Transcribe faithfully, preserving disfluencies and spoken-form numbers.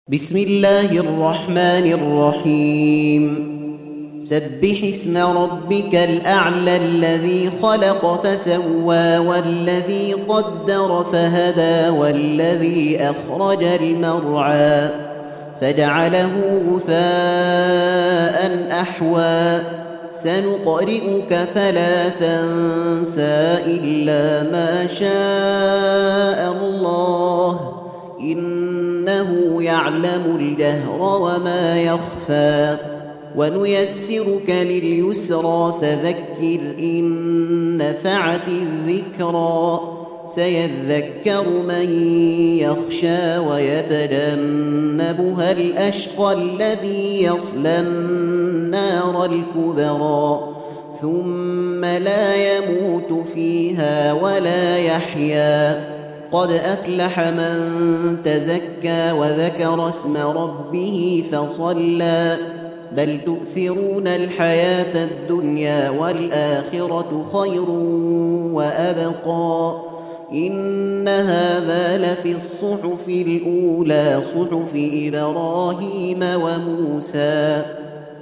بسم الله الرحمن الرحيم سبح اسم ربك الأعلى الذي خلق فسوى والذي قدر فهدى والذي أخرج المرعى فجعله غثاء أحوى سنقرئك فلا تنسى إلا ما شاء الله إنه يعلم الجهر وما يخفى ونيسرك لليسرى فذكر إن نفعت الذكرى سيذكر من يخشى ويتجنبها الأشقى الذي يصلى النار الكبرى ثم لا يموت فيها ولا يحيا قد أفلح من تزكى وذكر اسم ربه فصلى بل تؤثرون الحياة الدنيا والآخرة خير وأبقى إن هذا لفي الصحف الأولى صحف إبراهيم وموسى